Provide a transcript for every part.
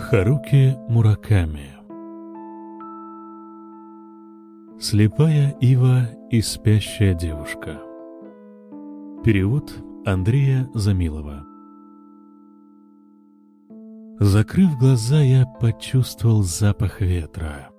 Харуки Мураками. Слепая ива и спящая девушка. Перевод Андрея Замилова. Закрыв глаза, я почувствовал запах ветра.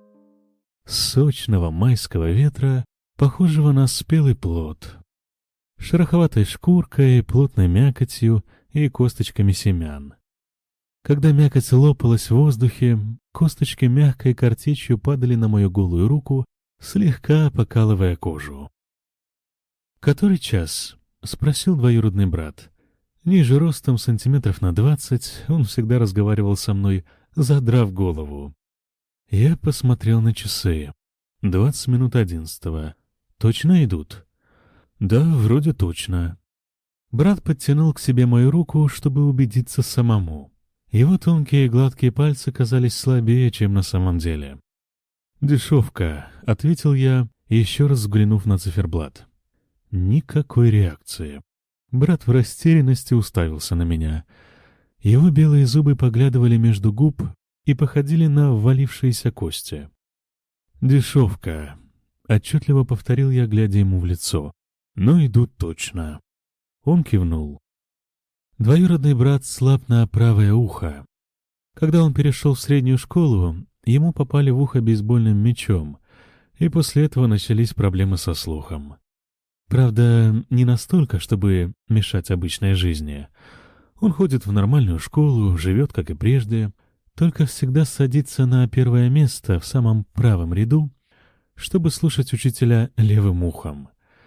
Сочного майского ветра, похожего на спелый плод. Шероховатой шкуркой, плотной мякотью и косточками семян. Когда мякоть лопалась в воздухе, косточки мягкой картечью падали на мою голую руку, слегка покалывая кожу. «Который час?» — спросил двоюродный брат. Ниже ростом сантиметров на 20, он всегда разговаривал со мной, задрав голову. Я посмотрел на часы. 20 минут 11. Точно идут? Да, вроде точно. Брат подтянул к себе мою руку, чтобы убедиться самому. Его тонкие и гладкие пальцы казались слабее, чем на самом деле. «Дешевка», — ответил я, еще раз взглянув на циферблат. Никакой реакции. Брат в растерянности уставился на меня. Его белые зубы поглядывали между губ и походили на ввалившиеся кости. «Дешевка», — отчетливо повторил я, глядя ему в лицо. «Но идут точно». Он кивнул. Двоюродный брат слаб на правое ухо. Когда он перешел в среднюю школу, ему попали в ухо бейсбольным мячом, и после этого начались проблемы со слухом. Правда, не настолько, чтобы мешать обычной жизни. Он ходит в нормальную школу, живет, как и прежде, только всегда садится на первое место в самом правом ряду, чтобы слушать учителя левым ухом.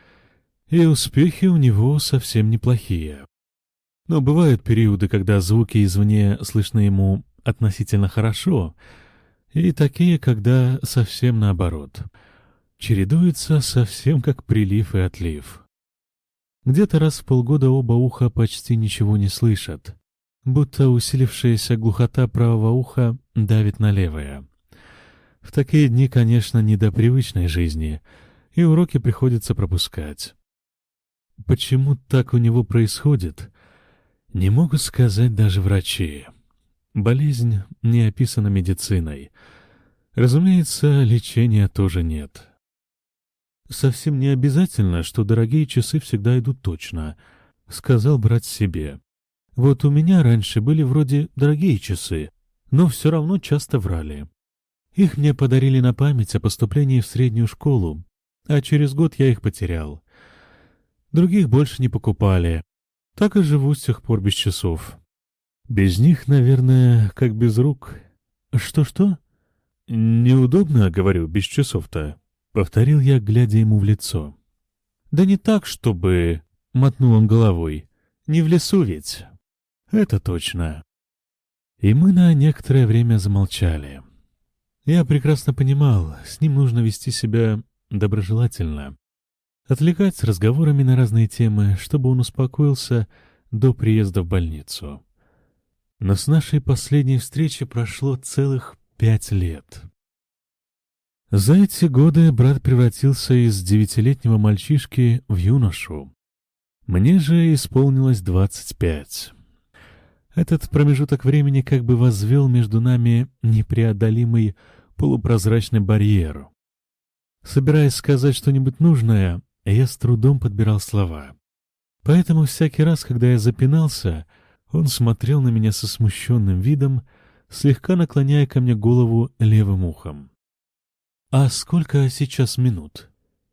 И успехи у него совсем неплохие. Но бывают периоды, когда звуки извне слышны ему относительно хорошо, и такие, когда совсем наоборот. Чередуется совсем как прилив и отлив. Где-то раз в полгода оба уха почти ничего не слышат, будто усилившаяся глухота правого уха давит на левое. В такие дни, конечно, не до привычной жизни, и уроки приходится пропускать. Почему так у него происходит, не могут сказать даже врачи. Болезнь не описана медициной. Разумеется, лечения тоже нет. «Совсем не обязательно, что дорогие часы всегда идут точно», — сказал брат себе. «Вот у меня раньше были вроде дорогие часы, но все равно часто врали. Их мне подарили на память о поступлении в среднюю школу, а через год я их потерял. Других больше не покупали. Так и живу с тех пор без часов. Без них, наверное, как без рук. Что-что? Неудобно, говорю, без часов-то. Повторил я, глядя ему в лицо. Да не так, чтобы... Мотнул он головой. Не в лесу ведь. Это точно. И мы на некоторое время замолчали. Я прекрасно понимал, с ним нужно вести себя доброжелательно. Отвлекать разговорами на разные темы, чтобы он успокоился до приезда в больницу. Но с нашей последней встречи прошло целых 5 лет. За эти годы брат превратился из 9-летнего мальчишки в юношу. Мне же исполнилось 25. Этот промежуток времени как бы возвел между нами непреодолимый полупрозрачный барьер. Собираясь сказать что-нибудь нужное, я с трудом подбирал слова. Поэтому всякий раз, когда я запинался, он смотрел на меня со смущенным видом, слегка наклоняя ко мне голову левым ухом. «А сколько сейчас минут?»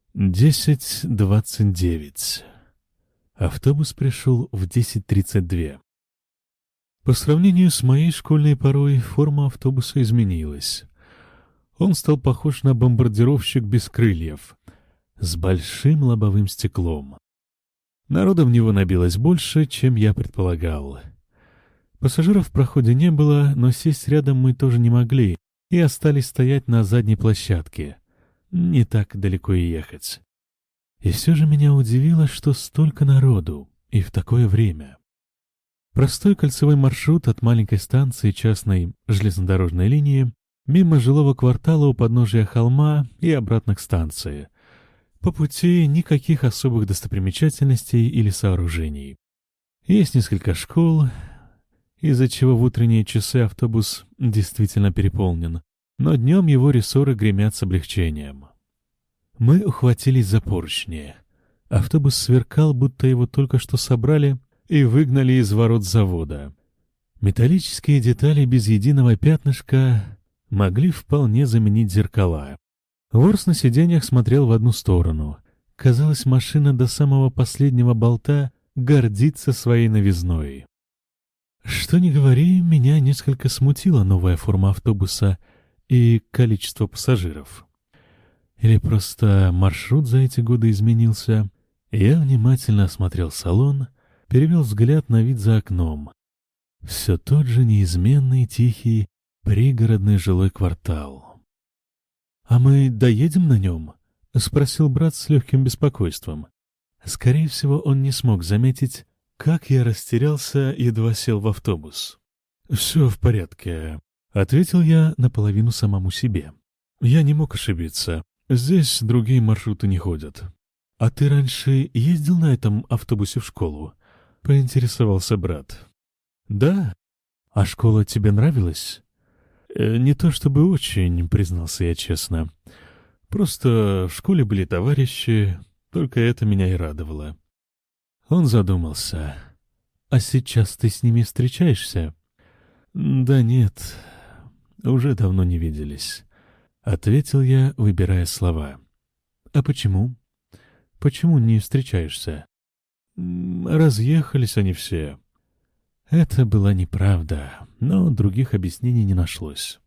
10:29. Автобус пришел в 10:32. По сравнению с моей школьной порой, форма автобуса изменилась. Он стал похож на бомбардировщик без крыльев, с большим лобовым стеклом. Народа в него набилось больше, чем я предполагал. Пассажиров в проходе не было, но сесть рядом мы тоже не могли и остались стоять на задней площадке. Не так далеко и ехать. И все же меня удивило, что столько народу и в такое время. Простой кольцевой маршрут от маленькой станции частной железнодорожной линии мимо жилого квартала у подножия холма и обратно к станции. По пути никаких особых достопримечательностей или сооружений. Есть несколько школ, из-за чего в утренние часы автобус действительно переполнен, но днем его рессоры гремят с облегчением. Мы ухватились за поручни. Автобус сверкал, будто его только что собрали и выгнали из ворот завода. Металлические детали без единого пятнышка могли вполне заменить зеркала. Ворс на сиденьях смотрел в одну сторону. Казалось, машина до самого последнего болта гордится своей новизной. Что ни говори, меня несколько смутила новая форма автобуса и количество пассажиров. Или просто маршрут за эти годы изменился. Я внимательно осмотрел салон, перевел взгляд на вид за окном. Все тот же неизменный, тихий, пригородный жилой квартал. «А мы доедем на нем?» — спросил брат с легким беспокойством. Скорее всего, он не смог заметить, как я растерялся, едва сел в автобус. «Все в порядке», — ответил я наполовину самому себе. Я не мог ошибиться. Здесь другие маршруты не ходят. «А ты раньше ездил на этом автобусе в школу?» — поинтересовался брат. «Да. А школа тебе нравилась?» «Не то чтобы очень», — признался я честно. «Просто в школе были товарищи, только это меня и радовало». Он задумался. «А сейчас ты с ними встречаешься?» «Да нет, уже давно не виделись», — ответил я, выбирая слова. «А почему? Почему не встречаешься?» «Разъехались они все». Это была неправда, но других объяснений не нашлось.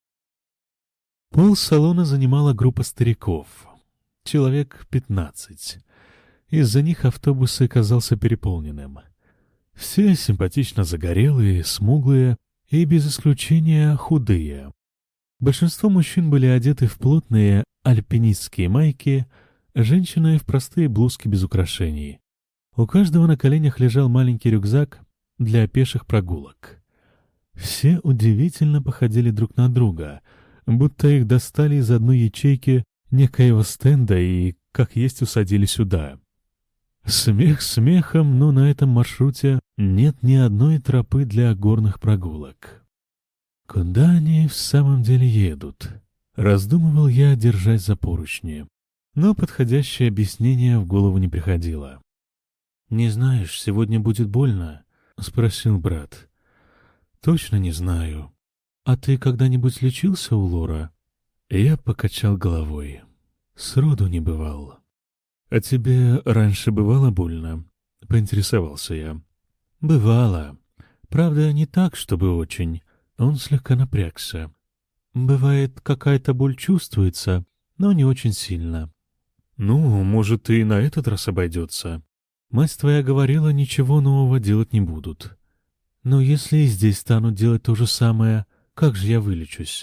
Пол салона занимала группа стариков. Человек 15. Из-за них автобус оказался переполненным. Все симпатично загорелые, смуглые и, без исключения, худые. Большинство мужчин были одеты в плотные альпинистские майки, женщины — в простые блузки без украшений. У каждого на коленях лежал маленький рюкзак для пеших прогулок. Все удивительно походили друг на друга, будто их достали из одной ячейки некоего стенда и, как есть, усадили сюда. Смех смехом, но на этом маршруте нет ни одной тропы для горных прогулок. Куда они в самом деле едут? Раздумывал я, держась за поручни. Но подходящее объяснение в голову не приходило. «Не знаешь, сегодня будет больно?» — спросил брат. «Точно не знаю. А ты когда-нибудь лечился у Лора?» Я покачал головой. Сроду не бывал. «А тебе раньше бывало больно?» — поинтересовался я. «Бывало. Правда, не так, чтобы очень». Он слегка напрягся. «Бывает, какая-то боль чувствуется, но не очень сильно». «Ну, может, и на этот раз обойдется. Мать твоя говорила, ничего нового делать не будут. Но если и здесь станут делать то же самое, как же я вылечусь?»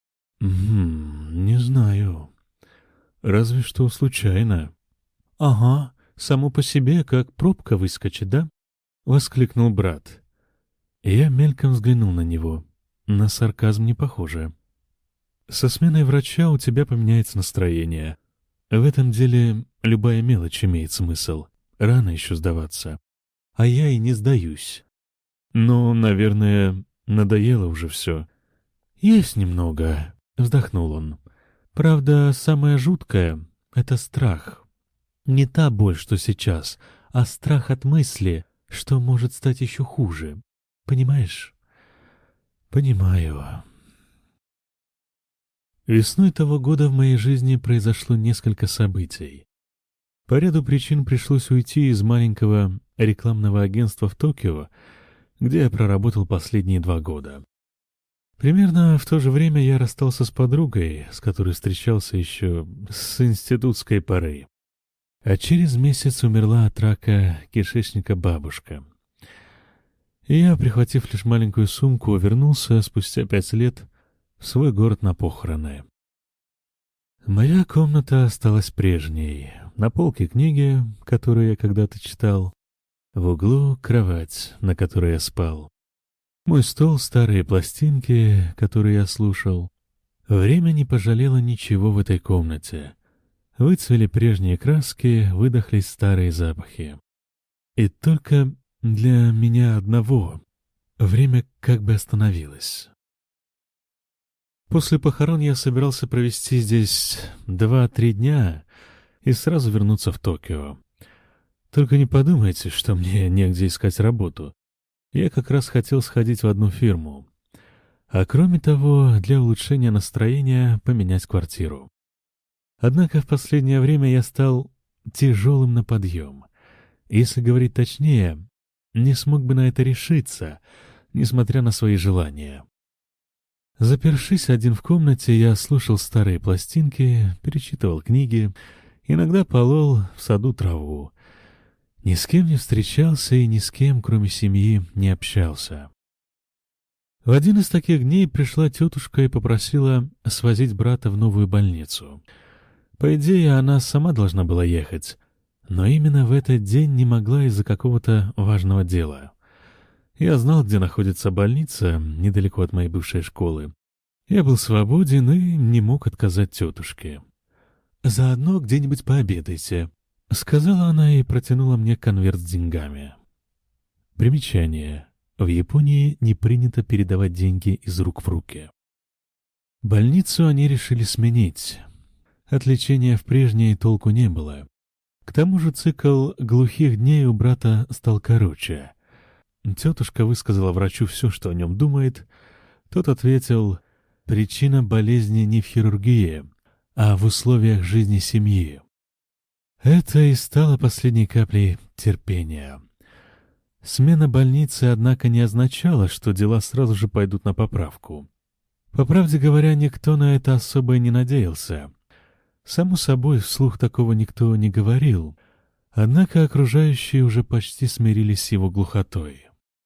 Не знаю. Разве что случайно». «Ага, само по себе, как пробка выскочит, да?» — воскликнул брат. Я мельком взглянул на него. На сарказм не похоже. «Со сменой врача у тебя поменяется настроение. В этом деле любая мелочь имеет смысл. Рано еще сдаваться. А я и не сдаюсь. Но, наверное, надоело уже все». «Есть немного», — вздохнул он. «Правда, самое жуткое — это страх. Не та боль, что сейчас, а страх от мысли, что может стать еще хуже. Понимаешь?» «Понимаю». Весной того года в моей жизни произошло несколько событий. По ряду причин пришлось уйти из маленького рекламного агентства в Токио, где я проработал последние 2 года. Примерно в то же время я расстался с подругой, с которой встречался еще с институтской поры. А через месяц умерла от рака кишечника бабушка. И я, прихватив лишь маленькую сумку, вернулся спустя 5 лет в свой город на похороны. Моя комната осталась прежней. На полке книги, которые я когда-то читал. В углу кровать, на которой я спал. Мой стол — старые пластинки, которые я слушал. Время не пожалело ничего в этой комнате. Выцвели прежние краски, выдохлись старые запахи. И только для меня одного Время как бы остановилось. После похорон я собирался провести здесь 2-3 дня и сразу вернуться в Токио. Только не подумайте, что мне негде искать работу. Я как раз хотел сходить в одну фирму. А кроме того, для улучшения настроения поменять квартиру. Однако в последнее время я стал тяжелым на подъем. Если говорить точнее, не смог бы на это решиться, несмотря на свои желания. Запершись один в комнате, я слушал старые пластинки, перечитывал книги, иногда полол в саду траву. Ни с кем не встречался и ни с кем, кроме семьи, не общался. В один из таких дней пришла тетушка и попросила свозить брата в новую больницу. По идее, она сама должна была ехать, но именно в этот день не могла из-за какого-то важного дела. Я знал, где находится больница, недалеко от моей бывшей школы. Я был свободен и не мог отказать тетушке. «Заодно где-нибудь пообедайте», — сказала она и протянула мне конверт с деньгами. Примечание. В Японии не принято передавать деньги из рук в руки. Больницу они решили сменить. От лечения в прежней толку не было. К тому же цикл глухих дней у брата стал короче. Тетушка высказала врачу все, что о нем думает. Тот ответил: причина болезни не в хирургии, а в условиях жизни семьи. Это и стало последней каплей терпения. Смена больницы, однако, не означала, что дела сразу же пойдут на поправку. По правде говоря, никто на это особо и не надеялся. Само собой, вслух такого никто не говорил, однако окружающие уже почти смирились с его глухотой.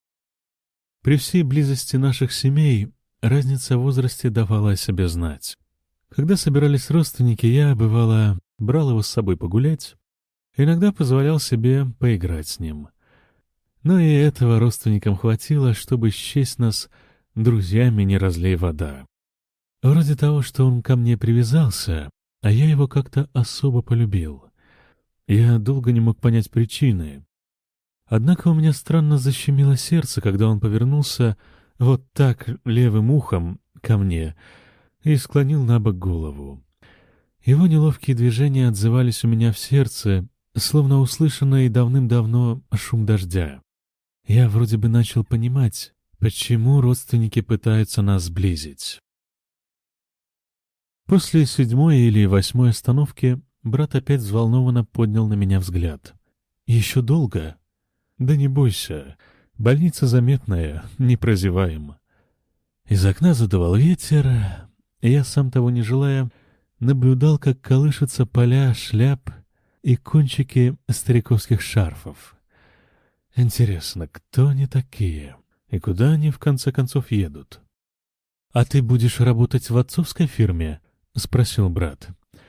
При всей близости наших семей разница в возрасте давала о себе знать. Когда собирались родственники, я, бывало, брал его с собой погулять, иногда позволял себе поиграть с ним. Но и этого родственникам хватило, чтобы счесть нас друзьями не разлей вода. Вроде того, что он ко мне привязался, а я его как-то особо полюбил. Я долго не мог понять причины. Однако у меня странно защемило сердце, когда он повернулся вот так левым ухом ко мне и склонил на бок голову. Его неловкие движения отзывались у меня в сердце, словно услышанный давным-давно шум дождя. Я вроде бы начал понимать, почему родственники пытаются нас сблизить. После 7-й или 8-й остановки брат опять взволнованно поднял на меня взгляд. «Еще долго?» «Да не бойся, больница заметная, не прозеваем». Из окна задувал ветер, и я, сам того не желая, наблюдал, как колышутся поля шляп и кончики стариковских шарфов. Интересно, кто они такие и куда они в конце концов едут? «А ты будешь работать в отцовской фирме?» — спросил брат.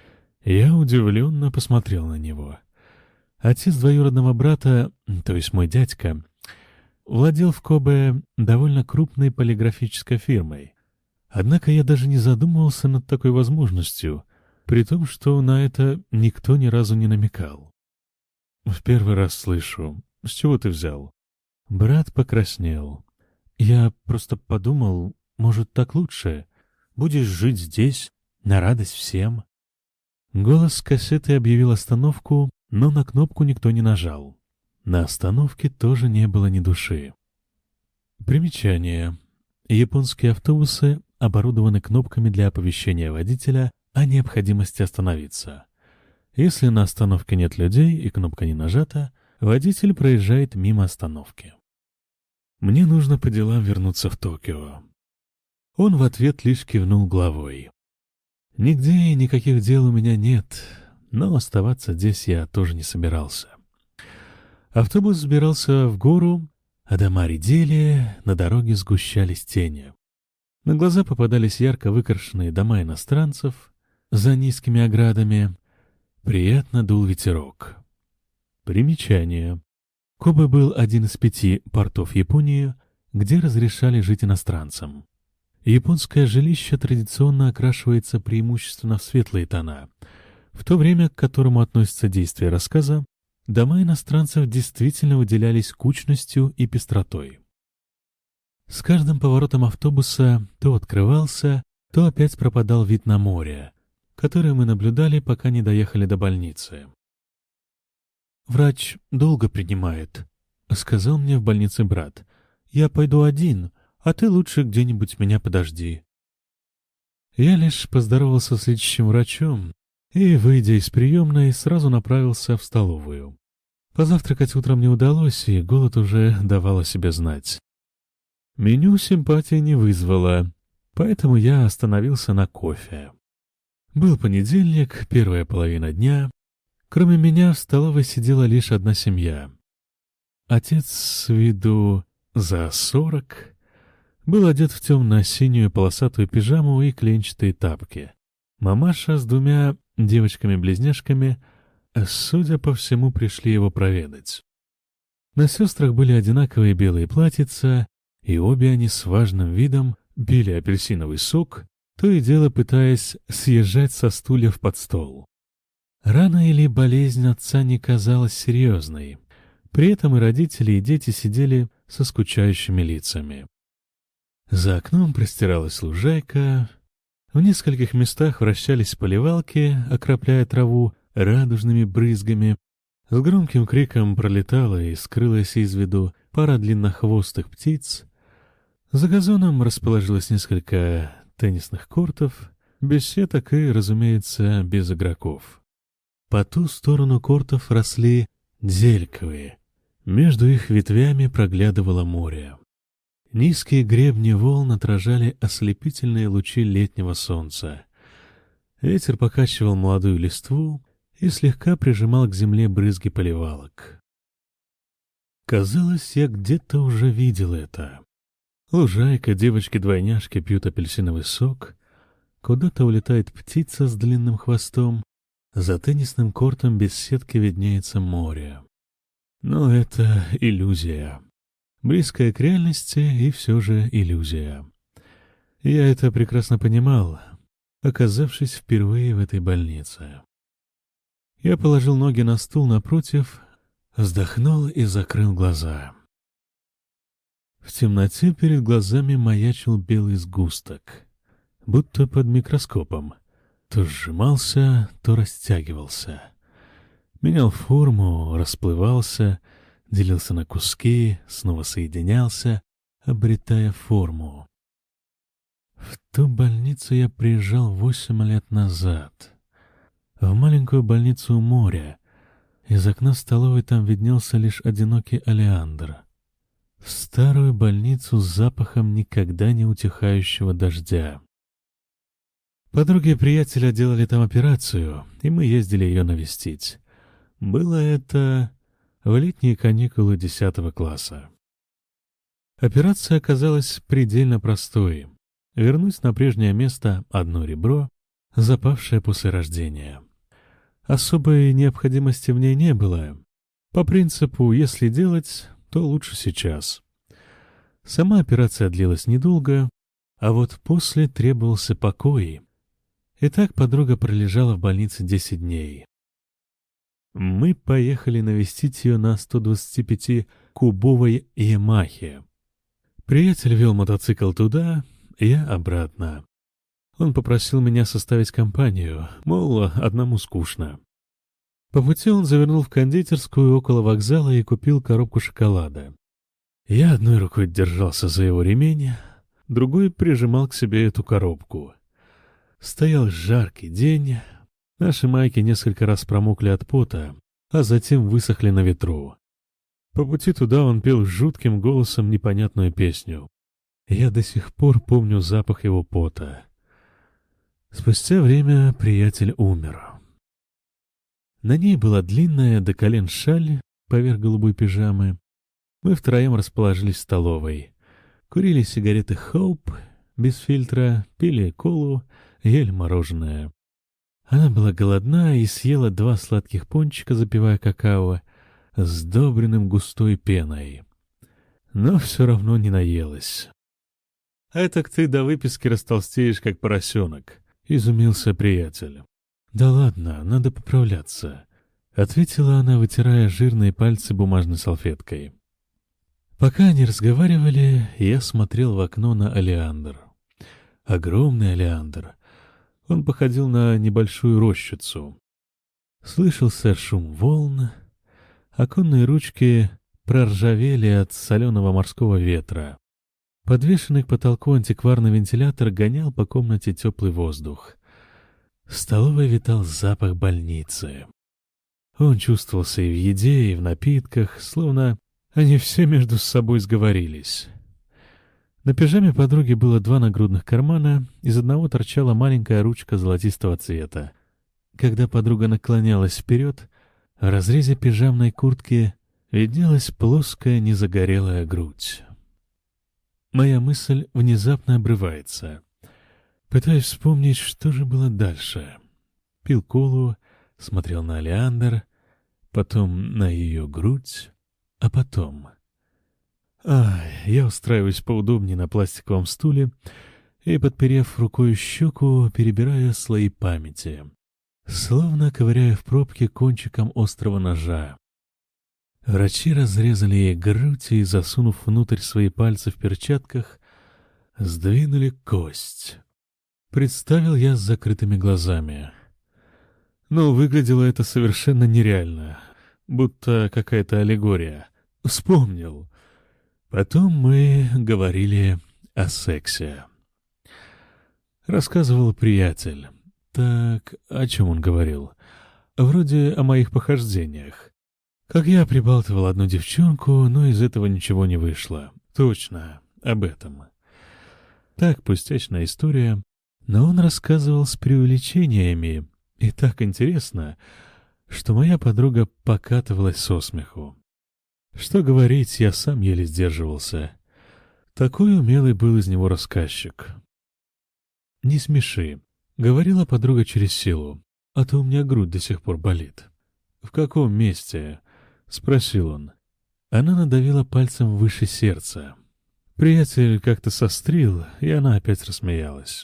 Я удивленно посмотрел на него. Отец двоюродного брата, то есть мой дядька, владел в Кобе довольно крупной полиграфической фирмой. Однако я даже не задумывался над такой возможностью, при том, что на это никто ни разу не намекал. «В первый раз слышу. С чего ты взял?» Брат покраснел. «Я просто подумал, может, так лучше. Будешь жить здесь, на радость всем». Голос с кассеты объявил остановку, но на кнопку никто не нажал. На остановке тоже не было ни души. Примечание. Японские автобусы оборудованы кнопками для оповещения водителя о необходимости остановиться. Если на остановке нет людей и кнопка не нажата, водитель проезжает мимо остановки. «Мне нужно по делам вернуться в Токио». Он в ответ лишь кивнул головой. «Нигде и никаких дел у меня нет, но оставаться здесь я тоже не собирался». Автобус взбирался в гору, а дома редели, на дороге сгущались тени. На глаза попадались ярко выкрашенные дома иностранцев за низкими оградами. Приятно дул ветерок. Примечание. Кобе был один из 5 портов Японии, где разрешали жить иностранцам. Японское жилище традиционно окрашивается преимущественно в светлые тона. В то время, к которому относится действие рассказа, дома иностранцев действительно выделялись кучностью и пестротой. С каждым поворотом автобуса то открывался, то опять пропадал вид на море, который мы наблюдали, пока не доехали до больницы. «Врач долго принимает», — сказал мне в больнице брат. «Я пойду один, а ты лучше где-нибудь меня подожди». Я лишь поздоровался с лечащим врачом и, выйдя из приемной, сразу направился в столовую. Позавтракать утром не удалось, и голод уже давал о себе знать. Меню симпатии не вызвало, поэтому я остановился на кофе. Был понедельник, первая половина дня. Кроме меня в столовой сидела лишь одна семья. Отец с виду за 40 был одет в темно-синюю полосатую пижаму и клетчатые тапки. Мамаша с двумя девочками-близняшками, судя по всему, пришли его проведать. На сестрах были одинаковые белые платьица, и обе они с важным видом пили апельсиновый сок, то и дело пытаясь съезжать со стульев под стол. Рана или болезнь отца не казалась серьезной. При этом и родители, и дети сидели со скучающими лицами. За окном простиралась лужайка. В нескольких местах вращались поливалки, окропляя траву радужными брызгами. С громким криком пролетала и скрылась из виду пара длиннохвостых птиц. За газоном расположилось несколько теннисных кортов, без сеток и, разумеется, без игроков. По ту сторону кортов росли дзельковые. Между их ветвями проглядывало море. Низкие гребни волн отражали ослепительные лучи летнего солнца. Ветер покачивал молодую листву и слегка прижимал к земле брызги поливалок. Казалось, я где-то уже видел это. Лужайка, девочки-двойняшки пьют апельсиновый сок, куда-то улетает птица с длинным хвостом, за теннисным кортом без сетки виднеется море. Но это иллюзия. Близкая к реальности и все же иллюзия. Я это прекрасно понимал, оказавшись впервые в этой больнице. Я положил ноги на стул напротив, вздохнул и закрыл глаза. В темноте перед глазами маячил белый сгусток, будто под микроскопом. То сжимался, то растягивался. Менял форму, расплывался, делился на куски, снова соединялся, обретая форму. В ту больницу я приезжал 8 лет назад. В маленькую больницу у моря. Из окна столовой там виднелся лишь одинокий олеандр. В старую больницу с запахом никогда не утихающего дождя. Подруги приятеля делали там операцию, и мы ездили ее навестить. Было это в летние каникулы 10 класса. Операция оказалась предельно простой. Вернуть на прежнее место одно ребро, запавшее после рождения. Особой необходимости в ней не было. По принципу, если делать, то лучше сейчас. Сама операция длилась недолго, а вот после требовался покой. И так подруга пролежала в больнице 10 дней. Мы поехали навестить ее на 125-кубовой Ямахе. Приятель вел мотоцикл туда, я обратно. Он попросил меня составить компанию, мол, одному скучно. По пути он завернул в кондитерскую около вокзала и купил коробку шоколада. Я одной рукой держался за его ремень, другой прижимал к себе эту коробку. Стоял жаркий день, наши майки несколько раз промокли от пота, а затем высохли на ветру. По пути туда он пел жутким голосом непонятную песню. Я до сих пор помню запах его пота. Спустя время приятель умер. На ней была длинная до колен шаль поверх голубой пижамы. Мы втроем расположились в столовой. Курили сигареты «Хоуп» без фильтра, пили колу, ели мороженое. Она была голодна и съела 2 сладких пончика, запивая какао, сдобренным густой пеной. Но все равно не наелась. «Этак ты до выписки растолстеешь, как поросенок», — изумился приятель. «Да ладно, надо поправляться», — ответила она, вытирая жирные пальцы бумажной салфеткой. Пока они разговаривали, я смотрел в окно на олеандр. Огромный олеандр. Он походил на небольшую рощицу. Слышался шум волн, оконные ручки проржавели от соленого морского ветра. Подвешенный к потолку антикварный вентилятор гонял по комнате теплый воздух. В столовой витал запах больницы. Он чувствовался и в еде, и в напитках, словно они все между собой сговорились. На пижаме подруги было 2 нагрудных кармана, из одного торчала маленькая ручка золотистого цвета. Когда подруга наклонялась вперед, в разрезе пижамной куртки виднелась плоская незагорелая грудь. Моя мысль внезапно обрывается. Пытаюсь вспомнить, что же было дальше. Пил колу, смотрел на олеандр, потом на ее грудь, а потом... Я устраиваюсь поудобнее на пластиковом стуле и, подперев рукой щеку, перебираю слои памяти, словно ковыряю в пробке кончиком острого ножа. Врачи разрезали ей грудь и, засунув внутрь свои пальцы в перчатках, сдвинули кость. Представил я с закрытыми глазами. Но выглядело это совершенно нереально, будто какая-то аллегория. Вспомнил. Потом мы говорили о сексе. Рассказывал приятель. Так, о чем он говорил? Вроде о моих похождениях. Как я прибалтывал одну девчонку, но из этого ничего не вышло. Точно, об этом. Так, пустячная история. Но он рассказывал с преувеличениями. И так интересно, что моя подруга покатывалась со смеху. Что говорить, я сам еле сдерживался. Такой умелый был из него рассказчик. «Не смеши», — говорила подруга через силу, — «а то у меня грудь до сих пор болит». «В каком месте?» — спросил он. Она надавила пальцем выше сердца. Приятель как-то сострил, и она опять рассмеялась.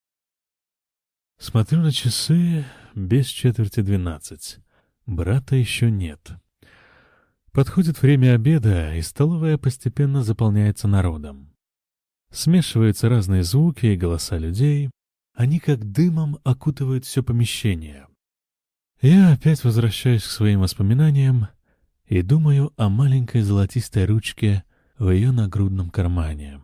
Смотрю на часы, без 11:45. Брата еще нет. Подходит время обеда, и столовая постепенно заполняется народом. Смешиваются разные звуки и голоса людей. Они как дымом окутывают все помещение. Я опять возвращаюсь к своим воспоминаниям и думаю о маленькой золотистой ручке в ее нагрудном кармане.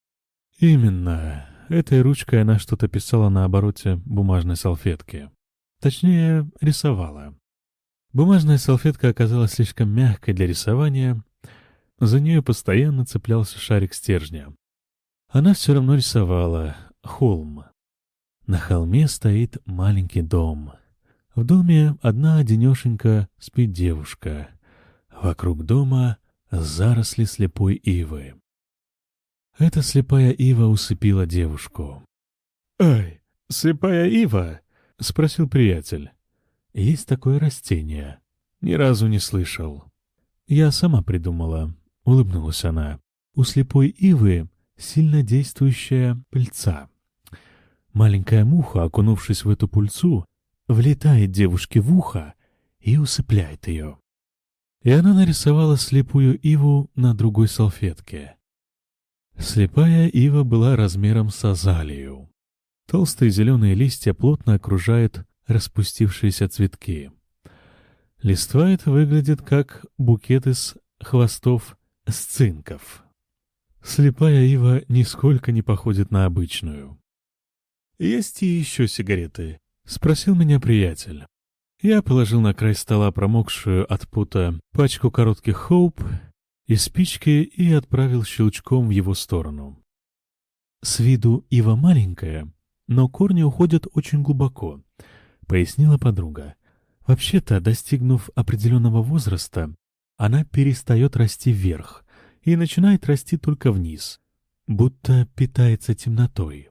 Именно этой ручкой она что-то писала на обороте бумажной салфетки. Точнее, рисовала. Бумажная салфетка оказалась слишком мягкой для рисования, за нее постоянно цеплялся шарик стержня. Она все равно рисовала холм. На холме стоит маленький дом. В доме одна-одинешенька спит девушка. Вокруг дома заросли слепой ивы. Эта слепая ива усыпила девушку. «Ай, слепая ива?» — спросил приятель. «Есть такое растение. Ни разу не слышал». «Я сама придумала», — улыбнулась она. «У слепой ивы сильно действующая пыльца. Маленькая муха, окунувшись в эту пыльцу, влетает девушке в ухо и усыпляет ее». И она нарисовала слепую иву на другой салфетке. Слепая ива была размером с азалию. Толстые зеленые листья плотно окружают распустившиеся цветки. Листва это выглядит как букет из хвостов сцинков. Слепая ива нисколько не походит на обычную. «Есть и еще сигареты?» — спросил меня приятель. Я положил на край стола промокшую от пота пачку коротких хоуп и спички и отправил щелчком в его сторону. «С виду ива маленькая, но корни уходят очень глубоко», — пояснила подруга. «Вообще-то, достигнув определенного возраста, она перестает расти вверх и начинает расти только вниз, будто питается темнотой».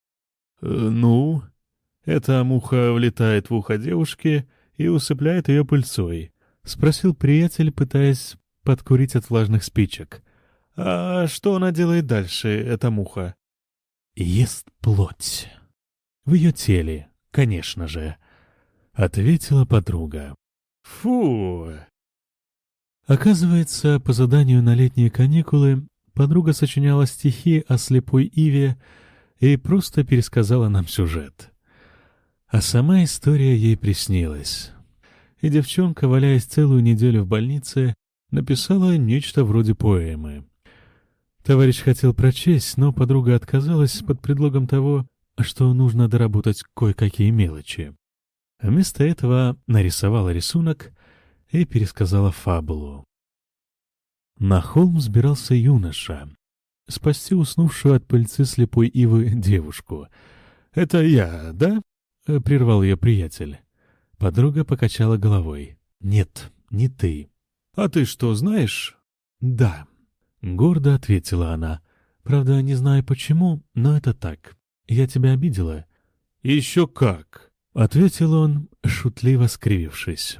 «Ну?» «Эта муха влетает в ухо девушки и усыпляет ее пыльцой», — спросил приятель, пытаясь подкурить от влажных спичек. «А что она делает дальше, эта муха?» «Ест плоть. В ее теле, конечно же», — ответила подруга. «Фу!» Оказывается, по заданию на летние каникулы подруга сочиняла стихи о слепой Иве и просто пересказала нам сюжет. А сама история ей приснилась. И девчонка, валяясь целую неделю в больнице, написала нечто вроде поэмы. Товарищ хотел прочесть, но подруга отказалась под предлогом того, что нужно доработать кое-какие мелочи. Вместо этого нарисовала рисунок и пересказала фабулу. На холм взбирался юноша, спасти уснувшую от пыльцы слепой ивы девушку. «Это я, да?» — прервал ее приятель. Подруга покачала головой. «Нет, не ты». «А ты что, знаешь?» «Да», — гордо ответила она. «Правда, не знаю почему, но это так. Я тебя обидела?» «Еще как!» — ответил он, шутливо скривившись.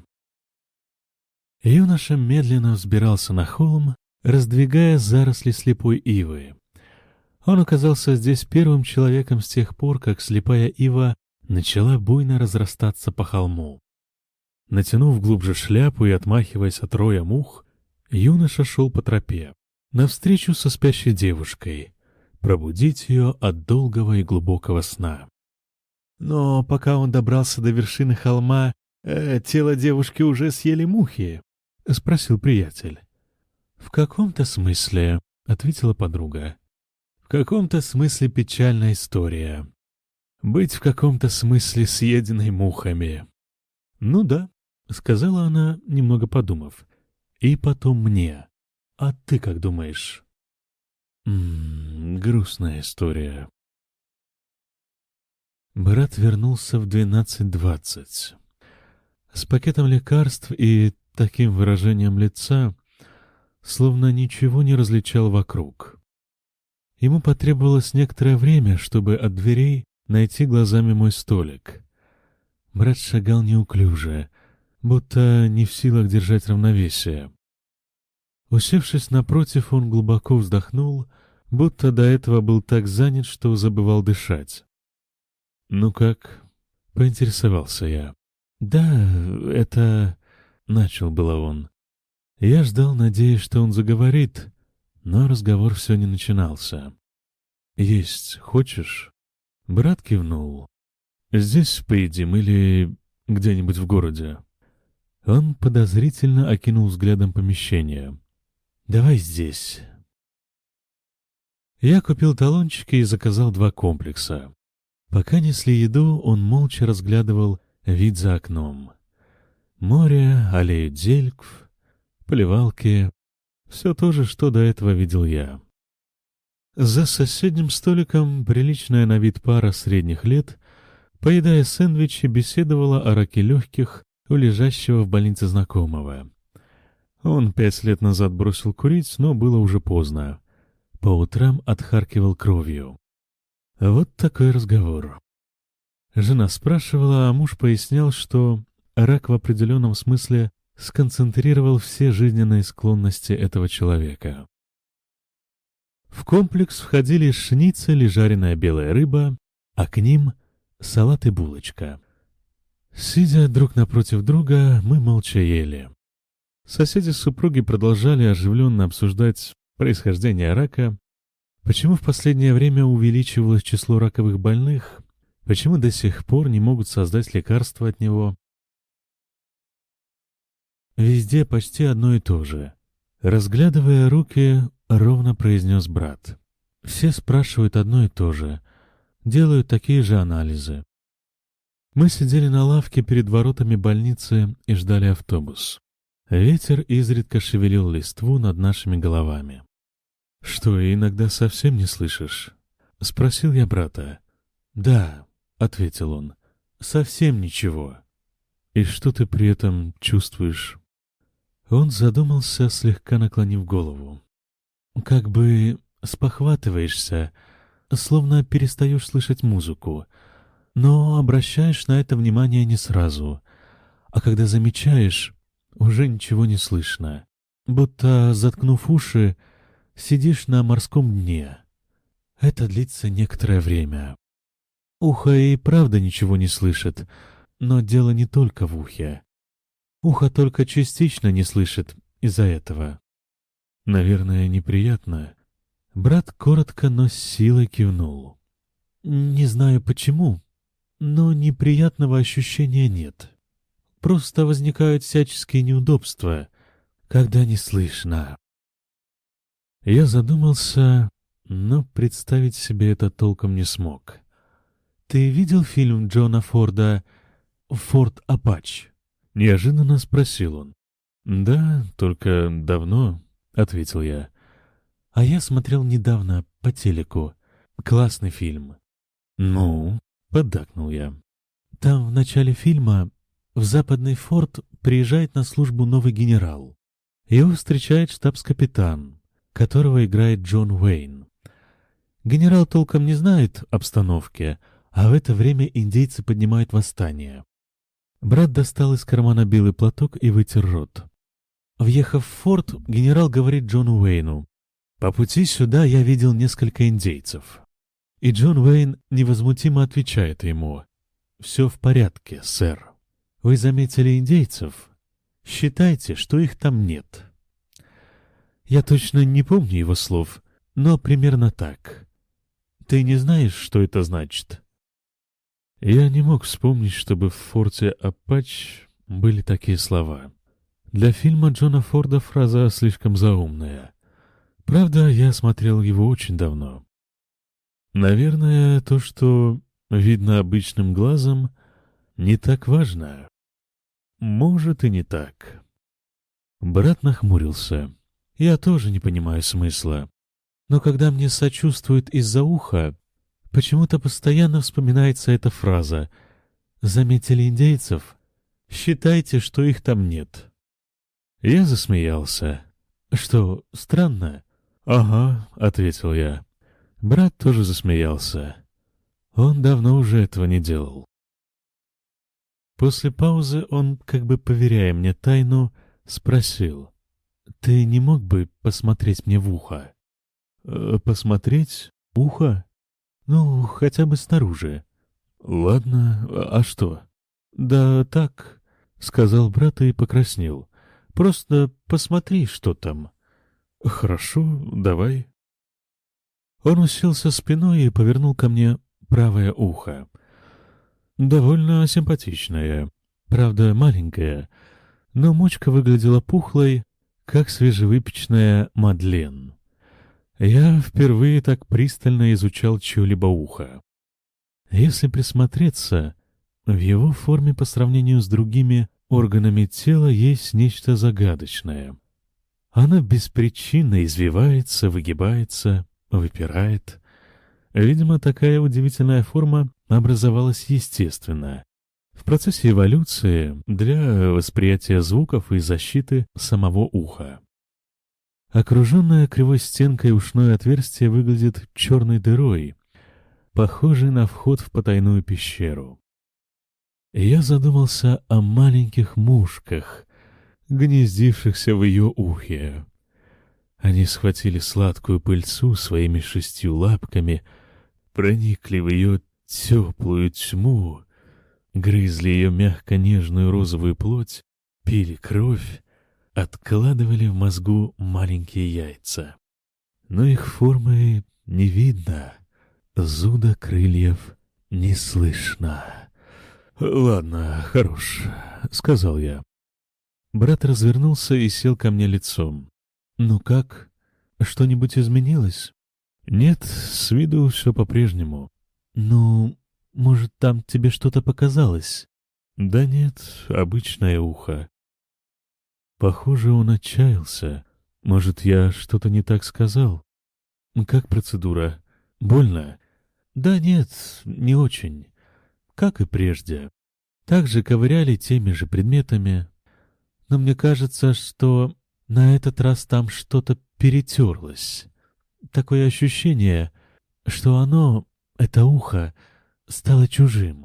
Юноша медленно взбирался на холм, раздвигая заросли слепой ивы. Он оказался здесь первым человеком с тех пор, как слепая ива начала буйно разрастаться по холму. Натянув глубже шляпу и отмахиваясь от роя мух, юноша шел по тропе, навстречу со спящей девушкой, пробудить ее от долгого и глубокого сна. Но пока он добрался до вершины холма, тело девушки уже съели мухи, — спросил приятель. — В каком-то смысле, — ответила подруга. — В каком-то смысле печальная история. Быть в каком-то смысле съеденной мухами. — Ну да, — сказала она, немного подумав. — И потом мне. А ты как думаешь? Грустная история. Брат вернулся в 12:20. С пакетом лекарств и таким выражением лица, словно ничего не различал вокруг. Ему потребовалось некоторое время, чтобы от дверей найти глазами мой столик. Брат шагал неуклюже, будто не в силах держать равновесие. Усевшись напротив, он глубоко вздохнул, будто до этого был так занят, что забывал дышать. «Ну как?» — поинтересовался я. «Да, это...» — начал было он. Я ждал, надеясь, что он заговорит, но разговор все не начинался. «Есть хочешь?» Брат кивнул. «Здесь поедим или где-нибудь в городе?» Он подозрительно окинул взглядом помещение. «Давай здесь». Я купил талончики и заказал 2 комплекса. Пока несли еду, он молча разглядывал вид за окном. Море, аллею делькв, поливалки — все то же, что до этого видел я. За соседним столиком приличная на вид пара средних лет, поедая сэндвичи, беседовала о раке легких у лежащего в больнице знакомого. Он 5 лет назад бросил курить, но было уже поздно. По утрам отхаркивал кровью. Вот такой разговор. Жена спрашивала, а муж пояснял, что рак в определенном смысле сконцентрировал все жизненные склонности этого человека. В комплекс входили шницель и жареная белая рыба, а к ним салат и булочка. Сидя друг напротив друга, мы молча ели. Соседи супруги продолжали оживленно обсуждать происхождение рака, почему в последнее время увеличивалось число раковых больных, почему до сих пор не могут создать лекарства от него. Везде почти одно и то же. Разглядывая руки, ровно произнес брат. Все спрашивают одно и то же, делают такие же анализы. Мы сидели на лавке перед воротами больницы и ждали автобус. Ветер изредка шевелил листву над нашими головами. — Что, иногда совсем не слышишь? — спросил я брата. — Да, — ответил он, — совсем ничего. — И что ты при этом чувствуешь? Он задумался, слегка наклонив голову. — Как бы спохватываешься, словно перестаешь слышать музыку, но обращаешь на это внимание не сразу, а когда замечаешь, уже ничего не слышно, будто, заткнув уши, сидишь на морском дне. Это длится некоторое время. Ухо и правда ничего не слышит, но дело не только в ухе. Ухо только частично не слышит из-за этого. Наверное, неприятно. Брат коротко, но с силой кивнул. Не знаю почему, но неприятного ощущения нет. Просто возникают всяческие неудобства, когда не слышно. Я задумался, но представить себе это толком не смог. «Ты видел фильм Джона Форда «Форд Апач»?» — неожиданно спросил он. «Да, только давно», — ответил я. «А я смотрел недавно по телеку. Классный фильм». «Ну?» — поддакнул я. «Там в начале фильма в западный форт приезжает на службу новый генерал. Его встречает штабс-капитан, которого играет Джон Уэйн. Генерал толком не знает обстановки, а в это время индейцы поднимают восстание. Брат достал из кармана белый платок и вытер рот. Въехав в форт, генерал говорит Джону Уэйну: «По пути сюда я видел несколько индейцев». И Джон Уэйн невозмутимо отвечает ему: «Все в порядке, сэр. Вы заметили индейцев? Считайте, что их там нет». Я точно не помню его слов, но примерно так. Ты не знаешь, что это значит? Я не мог вспомнить, чтобы в форте Апач были такие слова. Для фильма Джона Форда фраза слишком заумная. Правда, я смотрел его очень давно. Наверное, то, что видно обычным глазом, не так важно. Может и не так. Брат нахмурился. Я тоже не понимаю смысла. Но когда мне сочувствуют из-за уха, почему-то постоянно вспоминается эта фраза: «Заметили индейцев? Считайте, что их там нет». Я засмеялся. «Что, странно?» «Ага», — ответил я. Брат тоже засмеялся. Он давно уже этого не делал. После паузы он, как бы поверяя мне тайну, спросил: «Ты не мог бы посмотреть мне в ухо?» «Посмотреть? Ухо? Ну, хотя бы снаружи». «Ладно, а что?» «Да так», — сказал брат и покраснел. «Просто посмотри, что там». «Хорошо, давай». Он уселся спиной и повернул ко мне правое ухо. Довольно симпатичное, правда маленькое, но мочка выглядела пухлой, как свежевыпеченная мадлен. Я впервые так пристально изучал чье-либо ухо. Если присмотреться, в его форме по сравнению с другими органами тела есть нечто загадочное. Она беспричинно извивается, выгибается, выпирает. Видимо, такая удивительная форма образовалась естественно, в процессе эволюции для восприятия звуков и защиты самого уха. Окруженное кривой стенкой ушное отверстие выглядит черной дырой, похожей на вход в потайную пещеру. Я задумался о маленьких мушках, гнездившихся в ее ухе. Они схватили сладкую пыльцу своими 6 лапками, проникли в ее теплую тьму, грызли ее мягко-нежную розовую плоть, пили кровь, откладывали в мозгу маленькие яйца. Но их формы не видно, зуда крыльев не слышно. «Ладно, хорош», — сказал я. Брат развернулся и сел ко мне лицом. «Ну как? Что-нибудь изменилось?» «Нет, с виду все по-прежнему». «Ну, может, там тебе что-то показалось?» «Да нет, обычное ухо». Похоже, он отчаялся. Может, я что-то не так сказал? «Как процедура? Больно?» «Да нет, не очень. Как и прежде. Так же ковыряли теми же предметами. Но мне кажется, что на этот раз там что-то перетерлось. Такое ощущение, что оно, это ухо, стало чужим».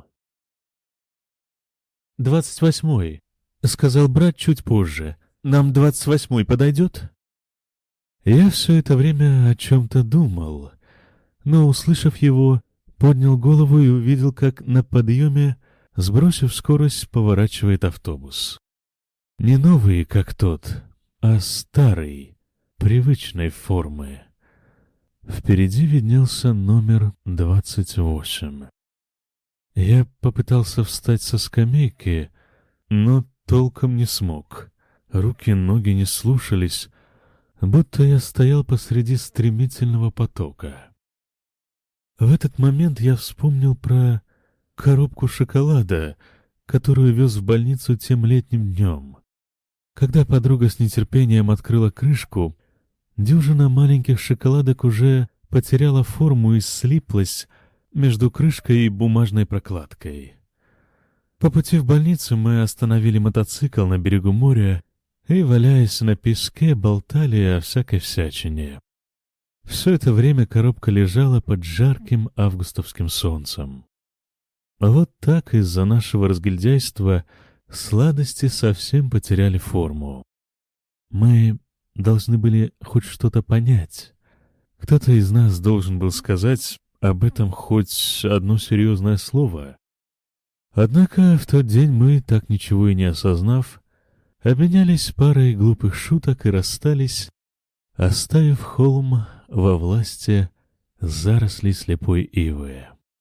28-й, — сказал брат чуть позже. «Нам 28-й подойдет?» Я все это время о чем-то думал, но, услышав его, поднял голову и увидел, как на подъеме, сбросив скорость, поворачивает автобус. Не новый, как тот, а старой, привычной формы. Впереди виднелся номер 28. Я попытался встать со скамейки, но толком не смог. Руки, ноги не слушались, будто я стоял посреди стремительного потока. В этот момент я вспомнил про коробку шоколада, которую вез в больницу тем летним днем. Когда подруга с нетерпением открыла крышку, дюжина маленьких шоколадок уже потеряла форму и слиплась между крышкой и бумажной прокладкой. По пути в больницу мы остановили мотоцикл на берегу моря и, валяясь на песке, болтали о всякой всячине. Все это время коробка лежала под жарким августовским солнцем. Вот так из-за нашего разгильдяйства сладости совсем потеряли форму. Мы должны были хоть что-то понять. Кто-то из нас должен был сказать об этом хоть одно серьезное слово. Однако в тот день мы, так ничего и не осознав, обменялись парой глупых шуток и расстались, оставив холм во власти зарослей слепой ивы.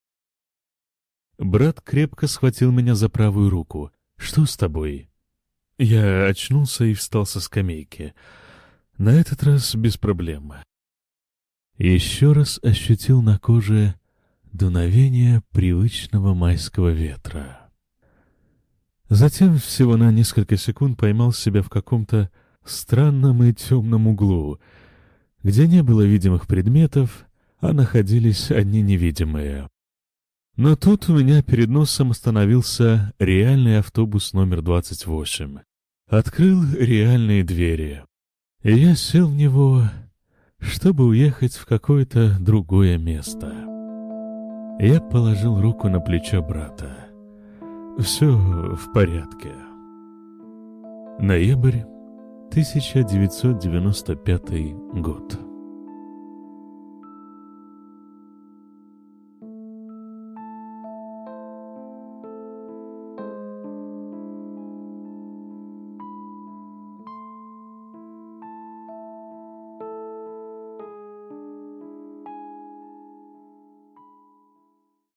Брат крепко схватил меня за правую руку. «Что с тобой?» Я очнулся и встал со скамейки. На этот раз без проблем. Еще раз ощутил на коже дуновение привычного майского ветра. Затем всего на несколько секунд поймал себя в каком-то странном и темном углу, где не было видимых предметов, а находились одни невидимые. Но тут у меня перед носом остановился реальный автобус номер 28. Открыл реальные двери, и я сел в него, чтобы уехать в какое-то другое место. Я положил руку на плечо брата. Все в порядке. Ноябрь 1995 год.